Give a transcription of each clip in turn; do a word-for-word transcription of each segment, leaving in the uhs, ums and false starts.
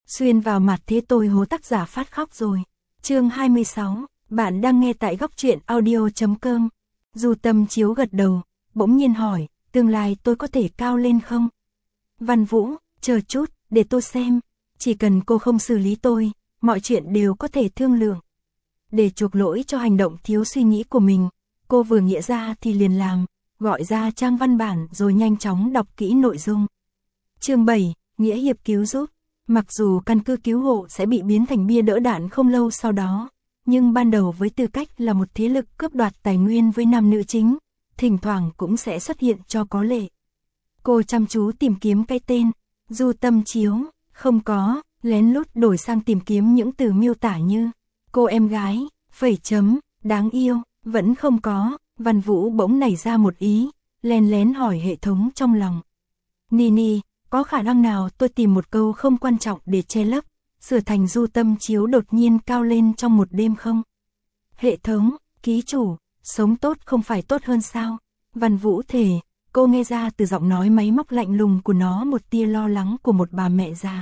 xuyên vào mặt thế tôi hố tác giả phát khóc rồi. Chương hai mươi sáu, bạn đang nghe tại góc truyện audio chấm com. Du Tâm Chiếu gật đầu, bỗng nhiên hỏi, tương lai tôi có thể cao lên không? Văn Vũ, chờ chút, để tôi xem, chỉ cần cô không xử lý tôi, mọi chuyện đều có thể thương lượng. Để chuộc lỗi cho hành động thiếu suy nghĩ của mình, cô vừa nghĩa ra thì liền làm, gọi ra trang văn bản rồi nhanh chóng đọc kỹ nội dung. Chương bảy, Nghĩa hiệp cứu giúp. Mặc dù căn cứ cứu hộ sẽ bị biến thành bia đỡ đạn không lâu sau đó, nhưng ban đầu với tư cách là một thế lực cướp đoạt tài nguyên với nam nữ chính, thỉnh thoảng cũng sẽ xuất hiện cho có lệ. Cô chăm chú tìm kiếm cái tên, Du Tâm Chiếu, không có, lén lút đổi sang tìm kiếm những từ miêu tả như cô em gái, phẩy chấm, đáng yêu, vẫn không có. Văn Vũ bỗng nảy ra một ý, len lén hỏi hệ thống trong lòng. Nini, có khả năng nào tôi tìm một câu không quan trọng để che lấp, sửa thành Du Tâm Chiếu đột nhiên cao lên trong một đêm không? Hệ thống, ký chủ, sống tốt không phải tốt hơn sao? Văn Vũ thề, cô nghe ra từ giọng nói máy móc lạnh lùng của nó một tia lo lắng của một bà mẹ già.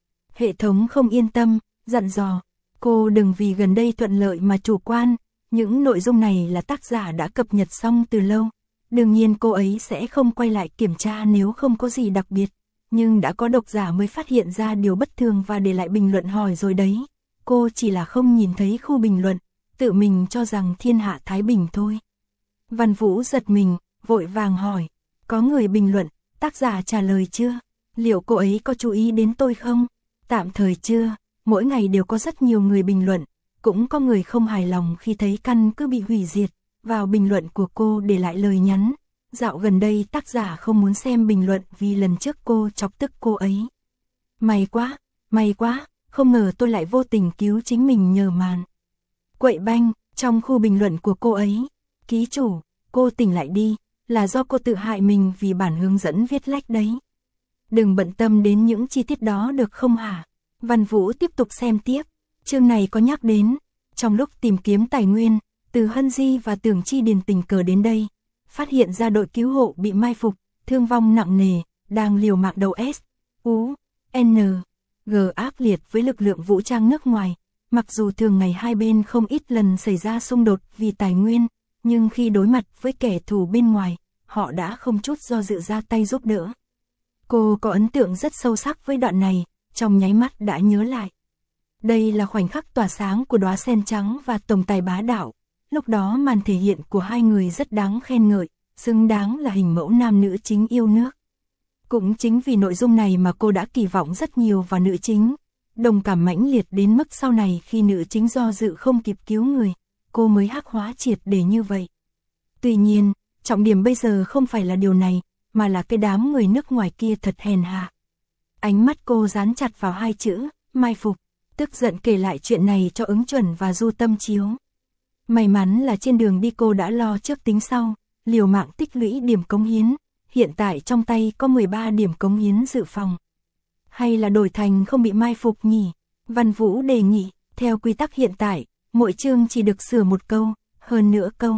Hệ thống không yên tâm, dặn dò, cô đừng vì gần đây thuận lợi mà chủ quan, những nội dung này là tác giả đã cập nhật xong từ lâu. Đương nhiên cô ấy sẽ không quay lại kiểm tra nếu không có gì đặc biệt, nhưng đã có độc giả mới phát hiện ra điều bất thường và để lại bình luận hỏi rồi đấy. Cô chỉ là không nhìn thấy khu bình luận, tự mình cho rằng thiên hạ thái bình thôi. Văn Vũ giật mình, vội vàng hỏi, có người bình luận, tác giả trả lời chưa? Liệu cô ấy có chú ý đến tôi không? Tạm thời chưa, mỗi ngày đều có rất nhiều người bình luận, cũng có người không hài lòng khi thấy căn cứ bị hủy diệt, vào bình luận của cô để lại lời nhắn. Dạo gần đây tác giả không muốn xem bình luận vì lần trước cô chọc tức cô ấy. May quá, may quá, không ngờ tôi lại vô tình cứu chính mình nhờ màn. Quậy banh, trong khu bình luận của cô ấy, ký chủ, cô tỉnh lại đi, là do cô tự hại mình vì bản hướng dẫn viết lách đấy. Đừng bận tâm đến những chi tiết đó được không hả? Văn Vũ tiếp tục xem tiếp, chương này có nhắc đến, trong lúc tìm kiếm tài nguyên, từ Hân Di và Tưởng Chi Điền tình cờ đến đây, phát hiện ra đội cứu hộ bị mai phục, thương vong nặng nề, đang liều mạng đầu S, U, N, G ác liệt với lực lượng vũ trang nước ngoài. Mặc dù thường ngày hai bên không ít lần xảy ra xung đột vì tài nguyên, nhưng khi đối mặt với kẻ thù bên ngoài, họ đã không chút do dự ra tay giúp đỡ. Cô có ấn tượng rất sâu sắc với đoạn này, trong nháy mắt đã nhớ lại. Đây là khoảnh khắc tỏa sáng của đóa sen trắng và tổng tài bá đạo. Lúc đó màn thể hiện của hai người rất đáng khen ngợi, xứng đáng là hình mẫu nam nữ chính yêu nước. Cũng chính vì nội dung này mà cô đã kỳ vọng rất nhiều vào nữ chính, đồng cảm mãnh liệt đến mức sau này khi nữ chính do dự không kịp cứu người, cô mới hắc hóa triệt để như vậy. Tuy nhiên, trọng điểm bây giờ không phải là điều này, mà là cái đám người nước ngoài kia thật hèn hạ. Ánh mắt cô dán chặt vào hai chữ, mai phục, tức giận kể lại chuyện này cho Ứng Chuẩn và Du Tâm Chiếu. May mắn là trên đường đi cô đã lo trước tính sau, liều mạng tích lũy điểm cống hiến, hiện tại trong tay có mười ba điểm cống hiến dự phòng. Hay là đổi thành không bị mai phục nhỉ? Văn Vũ đề nghị, theo quy tắc hiện tại, mỗi chương chỉ được sửa một câu, hơn nữa câu.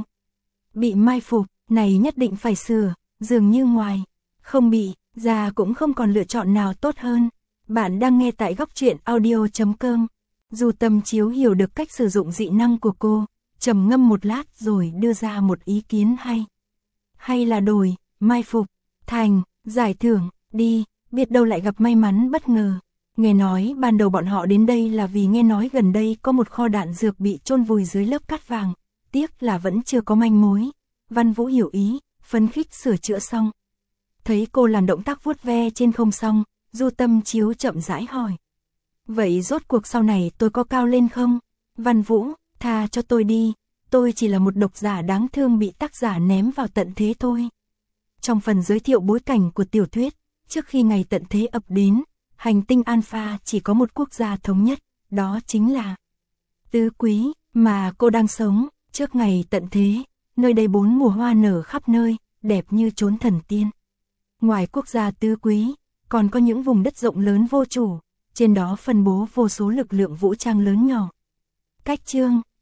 Bị mai phục, này nhất định phải sửa, dường như ngoài, không bị, ra cũng không còn lựa chọn nào tốt hơn. Bạn đang nghe tại góc truyện audio chấm com. Du Tâm Chiếu hiểu được cách sử dụng dị năng của cô, trầm ngâm một lát rồi đưa ra một ý kiến hay. Hay là đổi, mai phục, thành, giải thưởng, đi, biết đâu lại gặp may mắn bất ngờ. Nghe nói ban đầu bọn họ đến đây là vì nghe nói gần đây có một kho đạn dược bị chôn vùi dưới lớp cát vàng, tiếc là vẫn chưa có manh mối. Văn Vũ hiểu ý, phấn khích sửa chữa xong. Thấy cô làm động tác vuốt ve trên không xong, Du Tâm Chiếu chậm rãi hỏi. Vậy rốt cuộc sau này tôi có cao lên không? Văn Vũ, tha cho tôi đi, tôi chỉ là một độc giả đáng thương bị tác giả ném vào tận thế thôi. Trong phần giới thiệu bối cảnh của tiểu thuyết, trước khi ngày tận thế ập đến, hành tinh Alpha chỉ có một quốc gia thống nhất, đó chính là Tứ Quý, mà cô đang sống. Trước ngày tận thế, nơi đây bốn mùa hoa nở khắp nơi, đẹp như chốn thần tiên. Ngoài quốc gia Tứ Quý, còn có những vùng đất rộng lớn vô chủ, trên đó phân bố vô số lực lượng vũ trang lớn nhỏ. Cách chương,